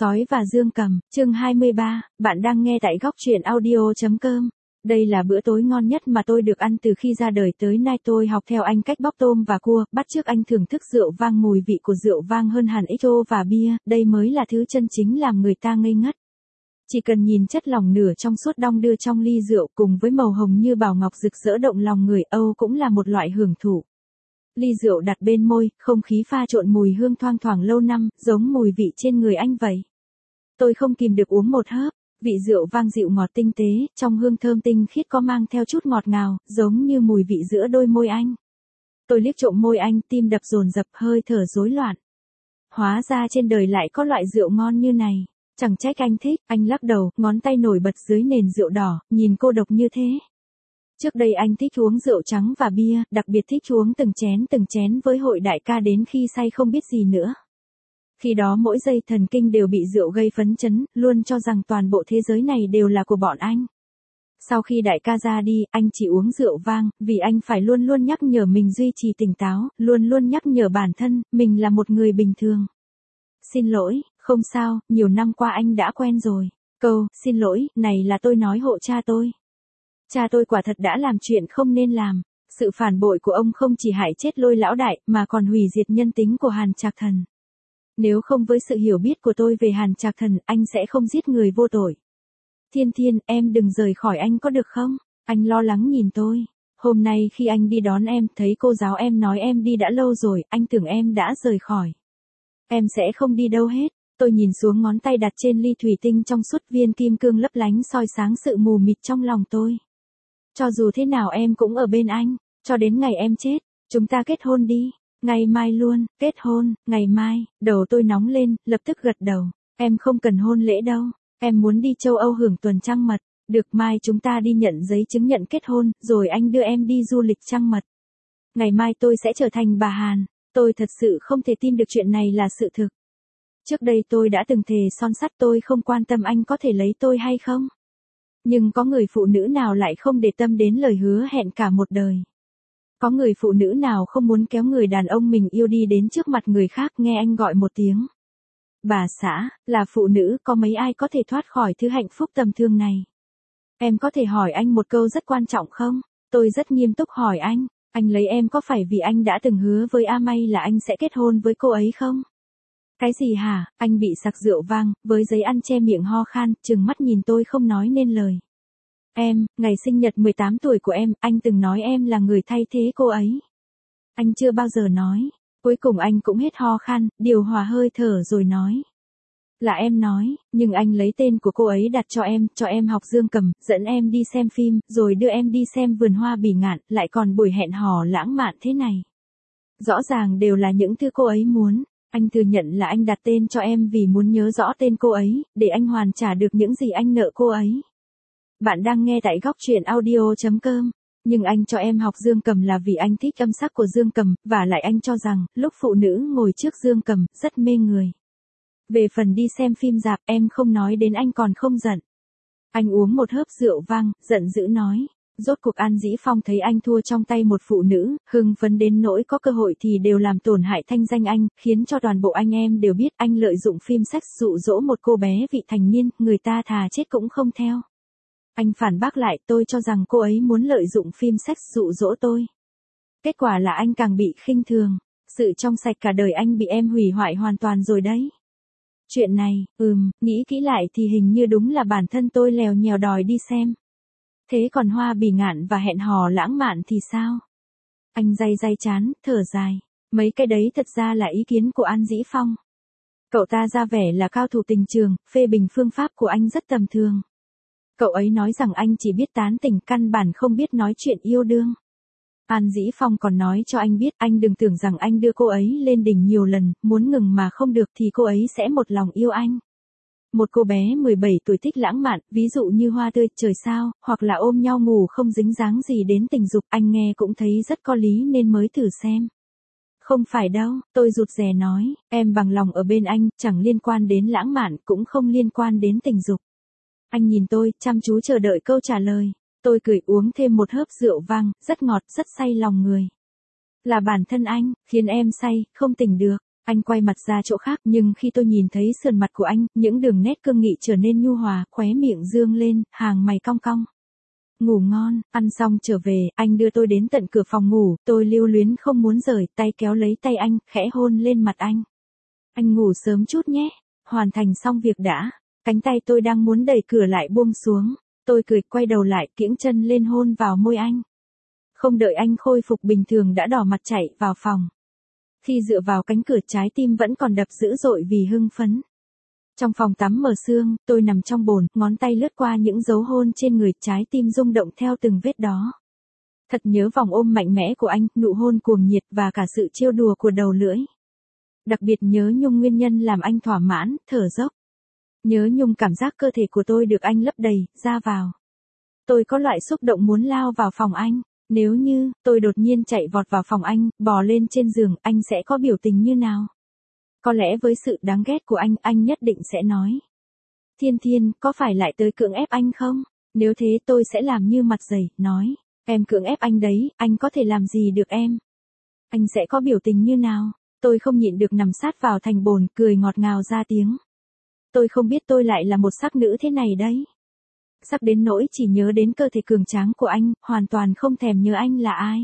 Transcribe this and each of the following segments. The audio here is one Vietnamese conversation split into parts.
Sói và Dương Cầm, chương 23, bạn đang nghe tại góc truyện audio.com. Đây là bữa tối ngon nhất mà tôi được ăn từ khi ra đời tới nay. Tôi học theo anh cách bóc tôm và cua, bắt chước anh thưởng thức rượu vang, mùi vị của rượu vang hơn hẳn XO và bia, đây mới là thứ chân chính làm người ta ngây ngất. Chỉ cần nhìn chất lỏng nửa trong suốt đong đưa trong ly rượu cùng với màu hồng như bảo ngọc rực rỡ động lòng người, Âu cũng là một loại hưởng thụ. Ly rượu đặt bên môi, không khí pha trộn mùi hương thoang thoảng lâu năm, giống mùi vị trên người anh vậy. Tôi không kìm được uống một hớp, vị rượu vang dịu ngọt tinh tế, trong hương thơm tinh khiết có mang theo chút ngọt ngào, giống như mùi vị giữa đôi môi anh. Tôi liếc trộm môi anh, tim đập dồn dập, hơi thở rối loạn. Hóa ra trên đời lại có loại rượu ngon như này, chẳng trách anh thích. Anh lắc đầu, ngón tay nổi bật dưới nền rượu đỏ, nhìn cô độc như thế. Trước đây anh thích uống rượu trắng và bia, đặc biệt thích uống từng chén với hội đại ca đến khi say không biết gì nữa. Khi đó mỗi giây thần kinh đều bị rượu gây phấn chấn, luôn cho rằng toàn bộ thế giới này đều là của bọn anh. Sau khi đại ca ra đi, anh chỉ uống rượu vang, vì anh phải luôn luôn nhắc nhở mình duy trì tỉnh táo, luôn luôn nhắc nhở bản thân, mình là một người bình thường. Xin lỗi, không sao, nhiều năm qua anh đã quen rồi. Câu, xin lỗi, này là tôi nói hộ cha tôi. Cha tôi quả thật đã làm chuyện không nên làm. Sự phản bội của ông không chỉ hại chết Lôi lão đại, mà còn hủy diệt nhân tính của Hàn Trạc Thần. Nếu không với sự hiểu biết của tôi về Hàn Trạc Thần, anh sẽ không giết người vô tội. Thiên Thiên, em đừng rời khỏi anh có được không? Anh lo lắng nhìn tôi. Hôm nay khi anh đi đón em, thấy cô giáo em nói em đi đã lâu rồi, anh tưởng em đã rời khỏi. Em sẽ không đi đâu hết. Tôi nhìn xuống ngón tay đặt trên ly thủy tinh trong suốt, viên kim cương lấp lánh soi sáng sự mù mịt trong lòng tôi. Cho dù thế nào em cũng ở bên anh, cho đến ngày em chết, chúng ta kết hôn đi. Ngày mai luôn, kết hôn, ngày mai. Đầu tôi nóng lên, lập tức gật đầu. Em không cần hôn lễ đâu, em muốn đi châu Âu hưởng tuần trăng mật. Được, mai chúng ta đi nhận giấy chứng nhận kết hôn, rồi anh đưa em đi du lịch trăng mật. Ngày mai tôi sẽ trở thành bà Hàn. Tôi thật sự không thể tin được chuyện này là sự thực. Trước đây tôi đã từng thề son sắt tôi không quan tâm anh có thể lấy tôi hay không. Nhưng có người phụ nữ nào lại không để tâm đến lời hứa hẹn cả một đời. Có người phụ nữ nào không muốn kéo người đàn ông mình yêu đi đến trước mặt người khác, nghe anh gọi một tiếng bà xã, là phụ nữ, có mấy ai có thể thoát khỏi thứ hạnh phúc tầm thường này. Em có thể hỏi anh một câu rất quan trọng không? Tôi rất nghiêm túc hỏi anh lấy em có phải vì anh đã từng hứa với A May là anh sẽ kết hôn với cô ấy không? Cái gì hả? Anh bị sặc rượu vang, với giấy ăn che miệng ho khan, trừng mắt nhìn tôi không nói nên lời. Em, ngày sinh nhật 18 tuổi của em, anh từng nói em là người thay thế cô ấy. Anh chưa bao giờ nói. Cuối cùng anh cũng hết ho khan, điều hòa hơi thở rồi nói. Là em nói, nhưng anh lấy tên của cô ấy đặt cho em học Dương Cầm, dẫn em đi xem phim, rồi đưa em đi xem vườn hoa bỉ ngạn, lại còn buổi hẹn hò lãng mạn thế này. Rõ ràng đều là những thứ cô ấy muốn. Anh thừa nhận là anh đặt tên cho em vì muốn nhớ rõ tên cô ấy, để anh hoàn trả được những gì anh nợ cô ấy. Bạn đang nghe tại góc truyện audio.com. Nhưng anh cho em học Dương Cầm là vì anh thích âm sắc của Dương Cầm, và lại anh cho rằng, lúc phụ nữ ngồi trước Dương Cầm, rất mê người. Về phần đi xem phim rạp, em không nói đến anh còn không giận. Anh uống một hớp rượu vang, giận dữ nói. Rốt cuộc An Dĩ Phong thấy anh thua trong tay một phụ nữ, hưng phấn đến nỗi có cơ hội thì đều làm tổn hại thanh danh anh, khiến cho toàn bộ anh em đều biết anh lợi dụng phim sex dụ dỗ một cô bé vị thành niên, người ta thà chết cũng không theo. Anh phản bác lại, tôi cho rằng cô ấy muốn lợi dụng phim sex dụ dỗ tôi. Kết quả là anh càng bị khinh thường. Sự trong sạch cả đời anh bị em hủy hoại hoàn toàn rồi đấy. Chuyện này, nghĩ kỹ lại thì hình như đúng là bản thân tôi lèo nhèo đòi đi xem. Thế còn hoa bỉ ngạn và hẹn hò lãng mạn thì sao? Anh day chán, thở dài. Mấy cái đấy thật ra là ý kiến của An Dĩ Phong. Cậu ta ra vẻ là cao thủ tình trường, phê bình phương pháp của anh rất tầm thường. Cậu ấy nói rằng anh chỉ biết tán tỉnh, căn bản không biết nói chuyện yêu đương. An Dĩ Phong còn nói cho anh biết, anh đừng tưởng rằng anh đưa cô ấy lên đỉnh nhiều lần, muốn ngừng mà không được thì cô ấy sẽ một lòng yêu anh. Một cô bé 17 tuổi thích lãng mạn, ví dụ như hoa tươi, trời sao, hoặc là ôm nhau ngủ không dính dáng gì đến tình dục, anh nghe cũng thấy rất có lý nên mới thử xem. Không phải đâu, tôi rụt rè nói, em bằng lòng ở bên anh, chẳng liên quan đến lãng mạn, cũng không liên quan đến tình dục. Anh nhìn tôi, chăm chú chờ đợi câu trả lời. Tôi cười uống thêm một hớp rượu vang, rất ngọt, rất say lòng người. Là bản thân anh, khiến em say, không tỉnh được. Anh quay mặt ra chỗ khác, nhưng khi tôi nhìn thấy sườn mặt của anh, những đường nét cương nghị trở nên nhu hòa, khóe miệng dương lên, hàng mày cong cong. Ngủ ngon, ăn xong trở về, anh đưa tôi đến tận cửa phòng ngủ, tôi lưu luyến không muốn rời, tay kéo lấy tay anh, khẽ hôn lên mặt anh. Anh ngủ sớm chút nhé, hoàn thành xong việc đã. Cánh tay tôi đang muốn đẩy cửa lại buông xuống, tôi cười quay đầu lại, kiễng chân lên hôn vào môi anh. Không đợi anh khôi phục bình thường đã đỏ mặt chạy vào phòng. Khi dựa vào cánh cửa trái tim vẫn còn đập dữ dội vì hưng phấn. Trong phòng tắm mờ sương, tôi nằm trong bồn, ngón tay lướt qua những dấu hôn trên người, trái tim rung động theo từng vết đó. Thật nhớ vòng ôm mạnh mẽ của anh, nụ hôn cuồng nhiệt và cả sự trêu đùa của đầu lưỡi. Đặc biệt nhớ nhung nguyên nhân làm anh thỏa mãn, thở dốc. Nhớ nhung cảm giác cơ thể của tôi được anh lấp đầy, ra vào. Tôi có loại xúc động muốn lao vào phòng anh. Nếu như, tôi đột nhiên chạy vọt vào phòng anh, bò lên trên giường, anh sẽ có biểu tình như nào? Có lẽ với sự đáng ghét của anh nhất định sẽ nói. Thiên Thiên, có phải lại tới cưỡng ép anh không? Nếu thế tôi sẽ làm như mặt dày, nói. Em cưỡng ép anh đấy, anh có thể làm gì được em? Anh sẽ có biểu tình như nào? Tôi không nhịn được nằm sát vào thành bồn, cười ngọt ngào ra tiếng. Tôi không biết tôi lại là một sắc nữ thế này đấy. Sắc đến nỗi chỉ nhớ đến cơ thể cường tráng của anh, hoàn toàn không thèm nhớ anh là ai.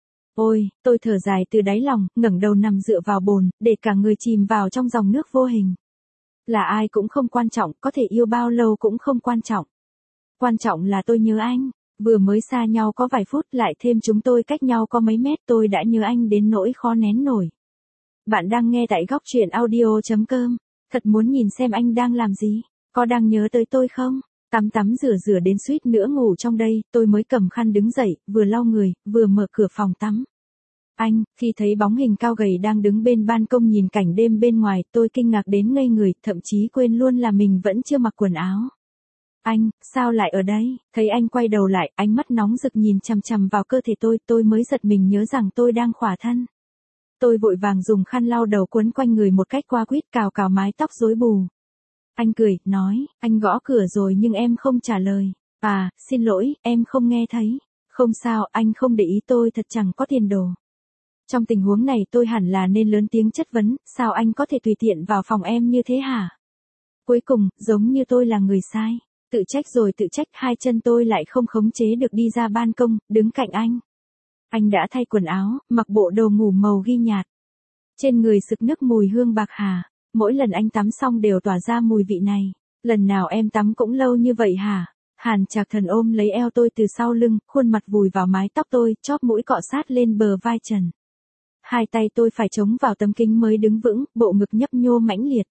Ôi, tôi thở dài từ đáy lòng, ngẩng đầu nằm dựa vào bồn, để cả người chìm vào trong dòng nước vô hình. Là ai cũng không quan trọng, có thể yêu bao lâu cũng không quan trọng. Quan trọng là tôi nhớ anh, vừa mới xa nhau có vài phút, lại thêm chúng tôi cách nhau có mấy mét, tôi đã nhớ anh đến nỗi khó nén nổi. Bạn đang nghe tại góc truyện audio.com. Thật muốn nhìn xem anh đang làm gì, có đang nhớ tới tôi không? Tắm rửa đến suýt nữa ngủ trong đây, tôi mới cầm khăn đứng dậy, vừa lau người, vừa mở cửa phòng tắm. Anh, khi thấy bóng hình cao gầy đang đứng bên ban công nhìn cảnh đêm bên ngoài, tôi kinh ngạc đến ngây người, thậm chí quên luôn là mình vẫn chưa mặc quần áo. Anh, sao lại ở đây? Thấy anh quay đầu lại, ánh mắt nóng rực nhìn chằm chằm vào cơ thể tôi mới giật mình nhớ rằng tôi đang khỏa thân. Tôi vội vàng dùng khăn lau đầu quấn quanh người một cách qua quýt, cào mái tóc rối bù. Anh cười, nói, anh gõ cửa rồi nhưng em không trả lời. À, xin lỗi, em không nghe thấy. Không sao, anh không để ý, tôi thật chẳng có tiền đồ. Trong tình huống này tôi hẳn là nên lớn tiếng chất vấn, sao anh có thể tùy tiện vào phòng em như thế hả? Cuối cùng, giống như tôi là người sai. Tự trách rồi tự trách, hai chân tôi lại không khống chế được đi ra ban công, đứng cạnh anh. Anh đã thay quần áo, mặc bộ đồ ngủ màu ghi nhạt. Trên người sực nức mùi hương bạc hà. Mỗi lần anh tắm xong đều tỏa ra mùi vị này. Lần nào em tắm cũng lâu như vậy hả? Hàn Trạc Thần ôm lấy eo tôi từ sau lưng, khuôn mặt vùi vào mái tóc tôi, chóp mũi cọ sát lên bờ vai trần. Hai tay tôi phải chống vào tấm kính mới đứng vững, bộ ngực nhấp nhô mãnh liệt.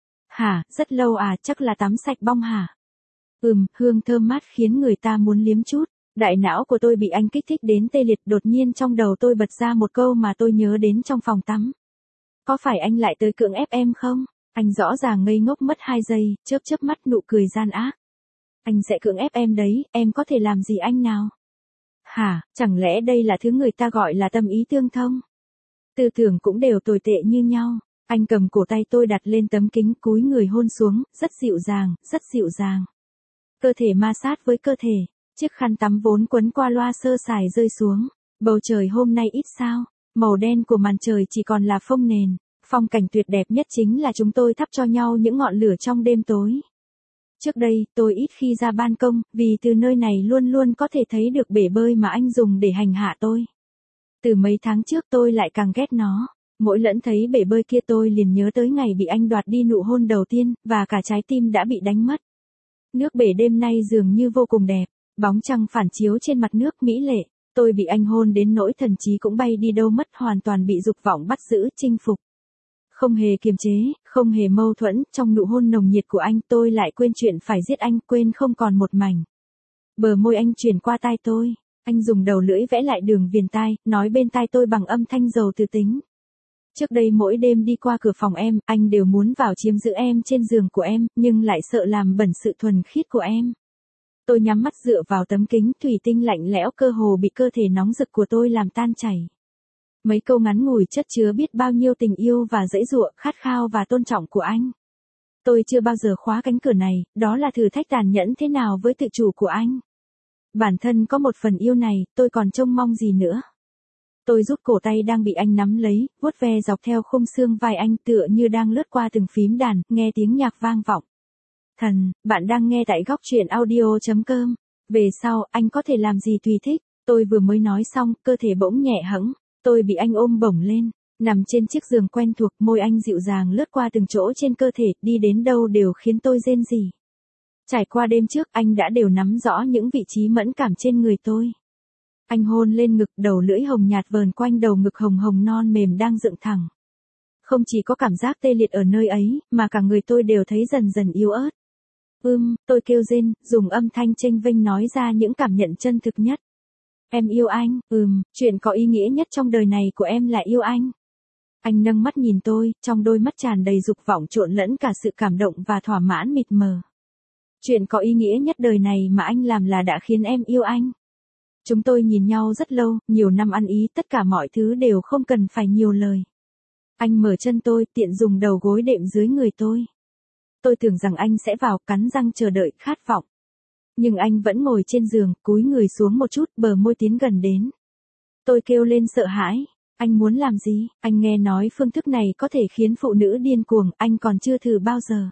Hả, rất lâu à, chắc là tắm sạch bong hả? Hương thơm mát khiến người ta muốn liếm chút. Đại não của tôi bị anh kích thích đến tê liệt, đột nhiên trong đầu tôi bật ra một câu mà tôi nhớ đến trong phòng tắm. Có phải anh lại tới cưỡng ép em không? Anh rõ ràng ngây ngốc mất 2 giây, chớp mắt nụ cười gian ác. Anh sẽ cưỡng ép em đấy, em có thể làm gì anh nào? Hả, chẳng lẽ đây là thứ người ta gọi là tâm ý tương thông? Tư tưởng cũng đều tồi tệ như nhau. Anh cầm cổ tay tôi đặt lên tấm kính, cúi người hôn xuống, rất dịu dàng, rất dịu dàng. Cơ thể ma sát với cơ thể, chiếc khăn tắm vốn quấn qua loa sơ sài rơi xuống. Bầu trời hôm nay ít sao, màu đen của màn trời chỉ còn là phông nền. Phong cảnh tuyệt đẹp nhất chính là chúng tôi thắp cho nhau những ngọn lửa trong đêm tối. Trước đây, tôi ít khi ra ban công, vì từ nơi này luôn luôn có thể thấy được bể bơi mà anh dùng để hành hạ tôi. Từ mấy tháng trước tôi lại càng ghét nó. Mỗi lần thấy bể bơi kia tôi liền nhớ tới ngày bị anh đoạt đi nụ hôn đầu tiên, và cả trái tim đã bị đánh mất. Nước bể đêm nay dường như vô cùng đẹp, bóng trăng phản chiếu trên mặt nước mỹ lệ. Tôi bị anh hôn đến nỗi thần trí cũng bay đi đâu mất, hoàn toàn bị dục vọng bắt giữ, chinh phục. Không hề kiềm chế, không hề mâu thuẫn, trong nụ hôn nồng nhiệt của anh tôi lại quên chuyện phải giết anh, quên không còn một mảnh. Bờ môi anh truyền qua tai tôi, anh dùng đầu lưỡi vẽ lại đường viền tai, nói bên tai tôi bằng âm thanh giàu từ tính. Trước đây mỗi đêm đi qua cửa phòng em, anh đều muốn vào chiếm giữ em trên giường của em, nhưng lại sợ làm bẩn sự thuần khiết của em. Tôi nhắm mắt dựa vào tấm kính thủy tinh lạnh lẽo, cơ hồ bị cơ thể nóng rực của tôi làm tan chảy. Mấy câu ngắn ngủi chất chứa biết bao nhiêu tình yêu và dãy dụa, khát khao và tôn trọng của anh. Tôi chưa bao giờ khóa cánh cửa này, đó là thử thách tàn nhẫn thế nào với tự chủ của anh. Bản thân có một phần yêu này, tôi còn trông mong gì nữa. Tôi rút cổ tay đang bị anh nắm lấy, vuốt ve dọc theo khung xương vai anh tựa như đang lướt qua từng phím đàn, nghe tiếng nhạc vang vọng. Thần, bạn đang nghe tại góc truyện audio.com. Về sau, anh có thể làm gì tùy thích. Tôi vừa mới nói xong, cơ thể bỗng nhẹ hẫng. Tôi bị anh ôm bổng lên, nằm trên chiếc giường quen thuộc, môi anh dịu dàng lướt qua từng chỗ trên cơ thể, đi đến đâu đều khiến tôi rên rỉ. Trải qua đêm trước, anh đã đều nắm rõ những vị trí mẫn cảm trên người tôi. Anh hôn lên ngực, đầu lưỡi hồng nhạt vờn quanh đầu ngực hồng hồng non mềm đang dựng thẳng. Không chỉ có cảm giác tê liệt ở nơi ấy, mà cả người tôi đều thấy dần dần yếu ớt. Tôi kêu rên, dùng âm thanh chênh vênh nói ra những cảm nhận chân thực nhất. Em yêu anh, chuyện có ý nghĩa nhất trong đời này của em là yêu anh. Anh nâng mắt nhìn tôi, trong đôi mắt tràn đầy dục vọng trộn lẫn cả sự cảm động và thỏa mãn mịt mờ. Chuyện có ý nghĩa nhất đời này mà anh làm là đã khiến em yêu anh. Chúng tôi nhìn nhau rất lâu, nhiều năm ăn ý, tất cả mọi thứ đều không cần phải nhiều lời. Anh mở chân tôi, tiện dùng đầu gối đệm dưới người tôi. Tôi tưởng rằng anh sẽ vào, cắn răng chờ đợi, khát vọng. Nhưng anh vẫn ngồi trên giường, cúi người xuống một chút, bờ môi tiến gần đến. Tôi kêu lên sợ hãi. Anh muốn làm gì? Anh nghe nói phương thức này có thể khiến phụ nữ điên cuồng, anh còn chưa thử bao giờ.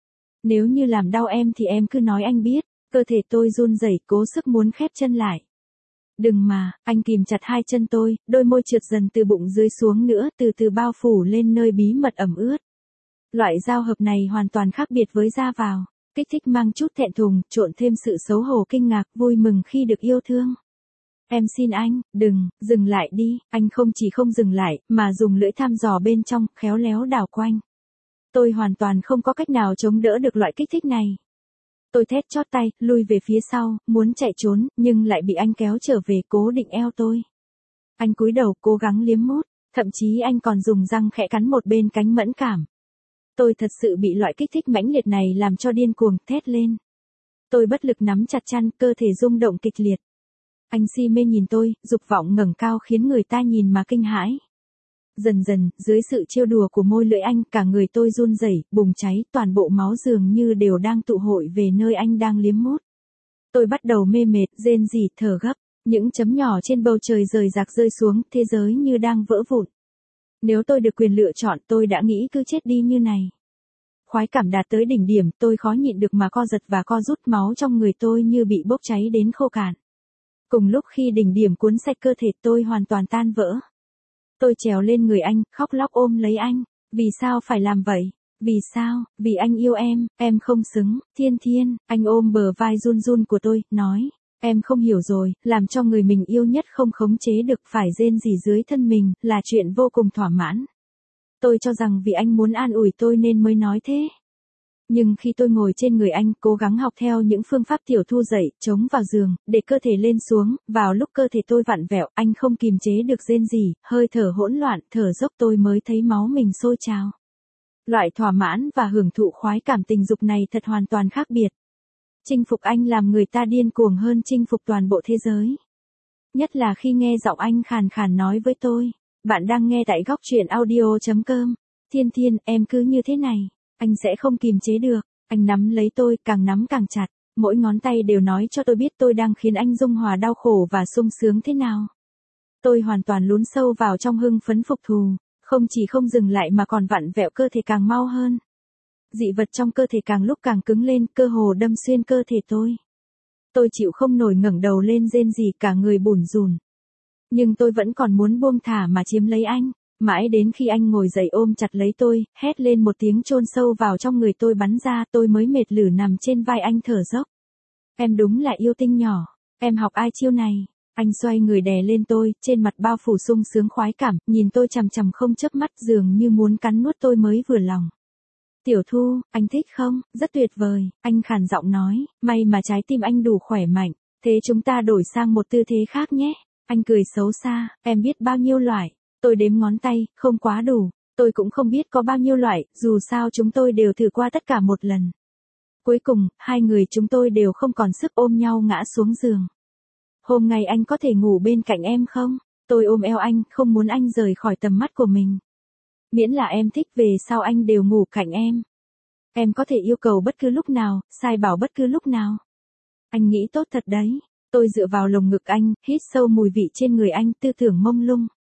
Nếu như làm đau em thì em cứ nói anh biết. Cơ thể tôi run rẩy, cố sức muốn khép chân lại. Đừng mà, anh kìm chặt hai chân tôi, đôi môi trượt dần từ bụng dưới xuống nữa, từ từ bao phủ lên nơi bí mật ẩm ướt. Loại giao hợp này hoàn toàn khác biệt với da vào. Kích thích mang chút thẹn thùng, trộn thêm sự xấu hổ kinh ngạc, vui mừng khi được yêu thương. Em xin anh, đừng, dừng lại đi. Anh không chỉ không dừng lại, mà dùng lưỡi thăm dò bên trong, khéo léo đảo quanh. Tôi hoàn toàn không có cách nào chống đỡ được loại kích thích này. Tôi thét chót tay, lui về phía sau, muốn chạy trốn, nhưng lại bị anh kéo trở về, cố định eo tôi. Anh cúi đầu, cố gắng liếm mút, thậm chí anh còn dùng răng khẽ cắn một bên cánh mẫn cảm. Tôi thật sự bị loại kích thích mãnh liệt này làm cho điên cuồng, thét lên. Tôi bất lực nắm chặt chăn, cơ thể rung động kịch liệt. Anh si mê nhìn tôi, dục vọng ngẩng cao khiến người ta nhìn mà kinh hãi. Dần dần, dưới sự trêu đùa của môi lưỡi anh, cả người tôi run rẩy, bùng cháy, toàn bộ máu dường như đều đang tụ hội về nơi anh đang liếm mút. Tôi bắt đầu mê mệt, rên rỉ, thở gấp, những chấm nhỏ trên bầu trời rời rạc rơi xuống, thế giới như đang vỡ vụn. Nếu tôi được quyền lựa chọn, tôi đã nghĩ cứ chết đi như này. Khoái cảm đạt tới đỉnh điểm, tôi khó nhịn được mà co giật và co rút, máu trong người tôi như bị bốc cháy đến khô cạn. Cùng lúc khi đỉnh điểm cuốn sạch cơ thể, tôi hoàn toàn tan vỡ. Tôi trèo lên người anh, khóc lóc ôm lấy anh. Vì sao phải làm vậy? Vì sao? Vì anh yêu em không xứng. Thiên Thiên, anh ôm bờ vai run run của tôi, nói. Em không hiểu rồi, làm cho người mình yêu nhất không khống chế được, phải rên rỉ dưới thân mình, là chuyện vô cùng thỏa mãn. Tôi cho rằng vì anh muốn an ủi tôi nên mới nói thế. Nhưng khi tôi ngồi trên người anh, cố gắng học theo những phương pháp tiểu thu dậy, chống vào giường, để cơ thể lên xuống, vào lúc cơ thể tôi vặn vẹo, anh không kìm chế được rên rỉ, hơi thở hỗn loạn, thở dốc, tôi mới thấy máu mình sôi trào. Loại thỏa mãn và hưởng thụ khoái cảm tình dục này thật hoàn toàn khác biệt. Chinh phục anh làm người ta điên cuồng hơn chinh phục toàn bộ thế giới. Nhất là khi nghe giọng anh khàn khàn nói với tôi. Bạn đang nghe tại góc truyện audio.com. Thiên Thiên, em cứ như thế này. Anh sẽ không kìm chế được. Anh nắm lấy tôi, càng nắm càng chặt. Mỗi ngón tay đều nói cho tôi biết tôi đang khiến anh dung hòa đau khổ và sung sướng thế nào. Tôi hoàn toàn lún sâu vào trong hưng phấn phục thù. Không chỉ không dừng lại mà còn vặn vẹo cơ thể càng mau hơn. Dị vật trong cơ thể càng lúc càng cứng lên, cơ hồ đâm xuyên cơ thể tôi. Tôi chịu không nổi ngẩng đầu lên rên rỉ, cả người bủn rủn. Nhưng tôi vẫn còn muốn buông thả mà chiếm lấy anh. Mãi đến khi anh ngồi dậy ôm chặt lấy tôi, hét lên một tiếng chôn sâu vào trong người tôi bắn ra, tôi mới mệt lử nằm trên vai anh thở dốc. Em đúng là yêu tinh nhỏ. Em học ai chiêu này? Anh xoay người đè lên tôi, trên mặt bao phủ sung sướng khoái cảm, nhìn tôi chằm chằm không chớp mắt, dường như muốn cắn nuốt tôi mới vừa lòng. Tiểu Thu, anh thích không? Rất tuyệt vời, anh khàn giọng nói, may mà trái tim anh đủ khỏe mạnh, thế chúng ta đổi sang một tư thế khác nhé. Anh cười xấu xa, em biết bao nhiêu loại? Tôi đếm ngón tay, không quá đủ, tôi cũng không biết có bao nhiêu loại, dù sao chúng tôi đều thử qua tất cả một lần. Cuối cùng, hai người chúng tôi đều không còn sức ôm nhau ngã xuống giường. Hôm nay anh có thể ngủ bên cạnh em không? Tôi ôm eo anh, không muốn anh rời khỏi tầm mắt của mình. Miễn là em thích, về sau anh đều ngủ cạnh em. Em có thể yêu cầu bất cứ lúc nào, sai bảo bất cứ lúc nào. Anh nghĩ tốt thật đấy. Tôi dựa vào lồng ngực anh, hít sâu mùi vị trên người anh, tư tưởng mông lung.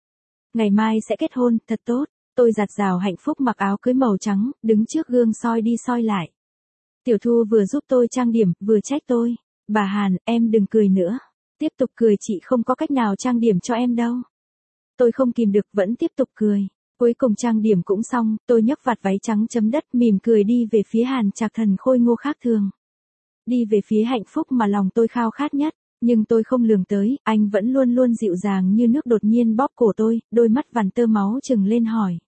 Ngày mai sẽ kết hôn, thật tốt. Tôi dạt dào hạnh phúc mặc áo cưới màu trắng, đứng trước gương soi đi soi lại. Tiểu Thu vừa giúp tôi trang điểm, vừa trách tôi. Bà Hàn, em đừng cười nữa. Tiếp tục cười chị không có cách nào trang điểm cho em đâu. Tôi không kìm được vẫn tiếp tục cười. Cuối cùng trang điểm cũng xong, tôi nhấc vạt váy trắng chấm đất mỉm cười đi về phía Hàn Trạc Thần khôi ngô khác thường. Đi về phía hạnh phúc mà lòng tôi khao khát nhất. Nhưng tôi không lường tới, anh vẫn luôn luôn dịu dàng như nước đột nhiên bóp cổ tôi, đôi mắt vằn tơ máu trừng lên hỏi.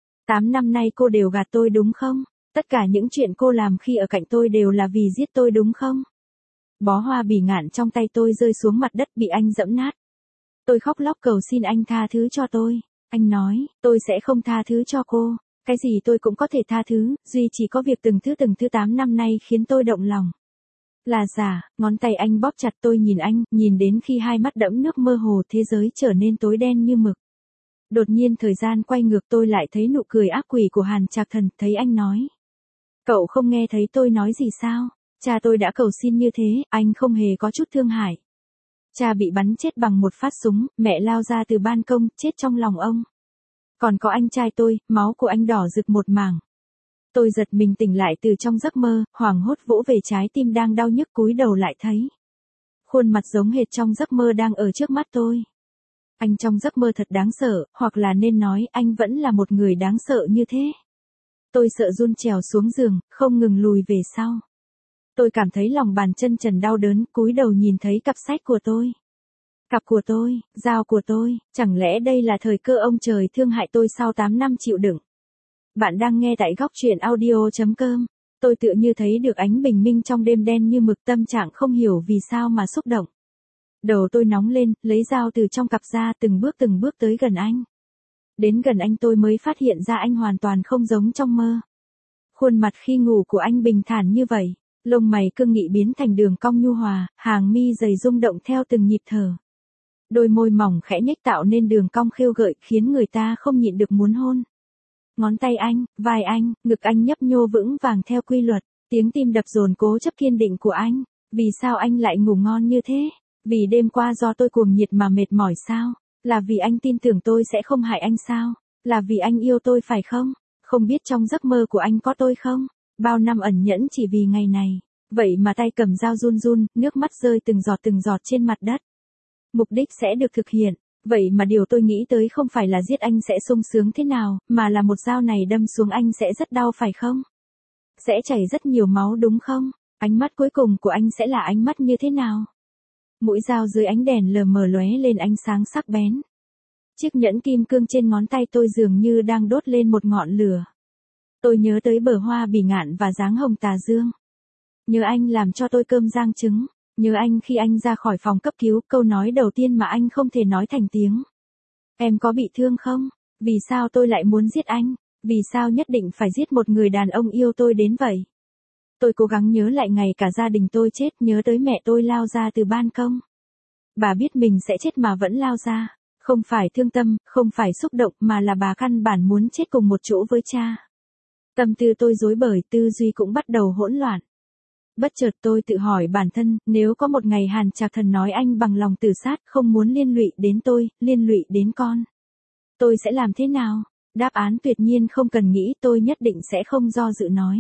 8 năm nay cô đều gạt tôi đúng không? Tất cả những chuyện cô làm khi ở cạnh tôi đều là vì giết tôi đúng không? Bó hoa bỉ ngạn trong tay tôi rơi xuống mặt đất bị anh dẫm nát. Tôi khóc lóc cầu xin anh tha thứ cho tôi. Anh nói, tôi sẽ không tha thứ cho cô. Cái gì tôi cũng có thể tha thứ, duy chỉ có việc từng thứ 8 năm nay khiến tôi động lòng. Là giả, ngón tay anh bóp chặt tôi nhìn anh, nhìn đến khi hai mắt đẫm nước mơ hồ thế giới trở nên tối đen như mực. Đột nhiên thời gian quay ngược tôi lại thấy nụ cười ác quỷ của Hàn Trạc Thần, thấy anh nói. Cậu không nghe thấy tôi nói gì sao? Cha tôi đã cầu xin như thế, anh không hề có chút thương hại. Cha bị bắn chết bằng một phát súng, mẹ lao ra từ ban công, chết trong lòng ông. Còn có anh trai tôi, máu của anh đỏ rực một mảng. Tôi giật mình tỉnh lại từ trong giấc mơ, hoảng hốt vỗ về trái tim đang đau nhức cúi đầu lại thấy. Khuôn mặt giống hệt trong giấc mơ đang ở trước mắt tôi. Anh trong giấc mơ thật đáng sợ, hoặc là nên nói anh vẫn là một người đáng sợ như thế. Tôi sợ run trèo xuống giường, không ngừng lùi về sau. Tôi cảm thấy lòng bàn chân trần đau đớn, cúi đầu nhìn thấy cặp sách của tôi. Cặp của tôi, dao của tôi, chẳng lẽ đây là thời cơ ông trời thương hại tôi sau 8 năm chịu đựng. Bạn đang nghe tại góc truyện audio.com. Tôi tựa như thấy được ánh bình minh trong đêm đen như mực, tâm trạng không hiểu vì sao mà xúc động. Đầu tôi nóng lên, lấy dao từ trong cặp ra từng bước tới gần anh. Đến gần anh tôi mới phát hiện ra anh hoàn toàn không giống trong mơ. Khuôn mặt khi ngủ của anh bình thản như vậy, lông mày cương nghị biến thành đường cong nhu hòa, hàng mi dày rung động theo từng nhịp thở. Đôi môi mỏng khẽ nhếch tạo nên đường cong khêu gợi khiến người ta không nhịn được muốn hôn. Ngón tay anh, vai anh, ngực anh nhấp nhô vững vàng theo quy luật, tiếng tim đập dồn cố chấp kiên định của anh. Vì sao anh lại ngủ ngon như thế? Vì đêm qua do tôi cuồng nhiệt mà mệt mỏi sao? Là vì anh tin tưởng tôi sẽ không hại anh sao? Là vì anh yêu tôi phải không? Không biết trong giấc mơ của anh có tôi không? Bao năm ẩn nhẫn chỉ vì ngày này. Vậy mà tay cầm dao run run, nước mắt rơi từng giọt trên mặt đất. Mục đích sẽ được thực hiện. Vậy mà điều tôi nghĩ tới không phải là giết anh sẽ sung sướng thế nào, mà là một dao này đâm xuống anh sẽ rất đau phải không? Sẽ chảy rất nhiều máu đúng không? Ánh mắt cuối cùng của anh sẽ là ánh mắt như thế nào? Mũi dao dưới ánh đèn lờ mờ lóe lên ánh sáng sắc bén. Chiếc nhẫn kim cương trên ngón tay tôi dường như đang đốt lên một ngọn lửa. Tôi nhớ tới bờ hoa bỉ ngạn và dáng hồng tà dương. Nhớ anh làm cho tôi cơm rang trứng. Nhớ anh khi anh ra khỏi phòng cấp cứu, câu nói đầu tiên mà anh không thể nói thành tiếng. Em có bị thương không? Vì sao tôi lại muốn giết anh? Vì sao nhất định phải giết một người đàn ông yêu tôi đến vậy? Tôi cố gắng nhớ lại ngày cả gia đình tôi chết, nhớ tới mẹ tôi lao ra từ ban công. Bà biết mình sẽ chết mà vẫn lao ra. Không phải thương tâm, không phải xúc động mà là bà căn bản muốn chết cùng một chỗ với cha. Tâm tư tôi rối bời, tư duy cũng bắt đầu hỗn loạn. Bất chợt tôi tự hỏi bản thân, nếu có một ngày Hàn Trạc Thần nói anh bằng lòng tự sát, không muốn liên lụy đến tôi, liên lụy đến con. Tôi sẽ làm thế nào? Đáp án tuyệt nhiên không cần nghĩ, tôi nhất định sẽ không do dự nói.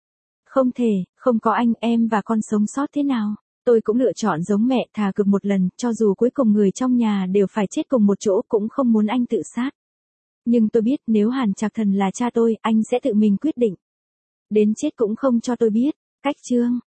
Không thể, không có anh, em và con sống sót thế nào? Tôi cũng lựa chọn giống mẹ, thà cược một lần, cho dù cuối cùng người trong nhà đều phải chết cùng một chỗ cũng không muốn anh tự sát. Nhưng tôi biết nếu Hàn Trạc Thần là cha tôi, anh sẽ tự mình quyết định. Đến chết cũng không cho tôi biết. Cách chương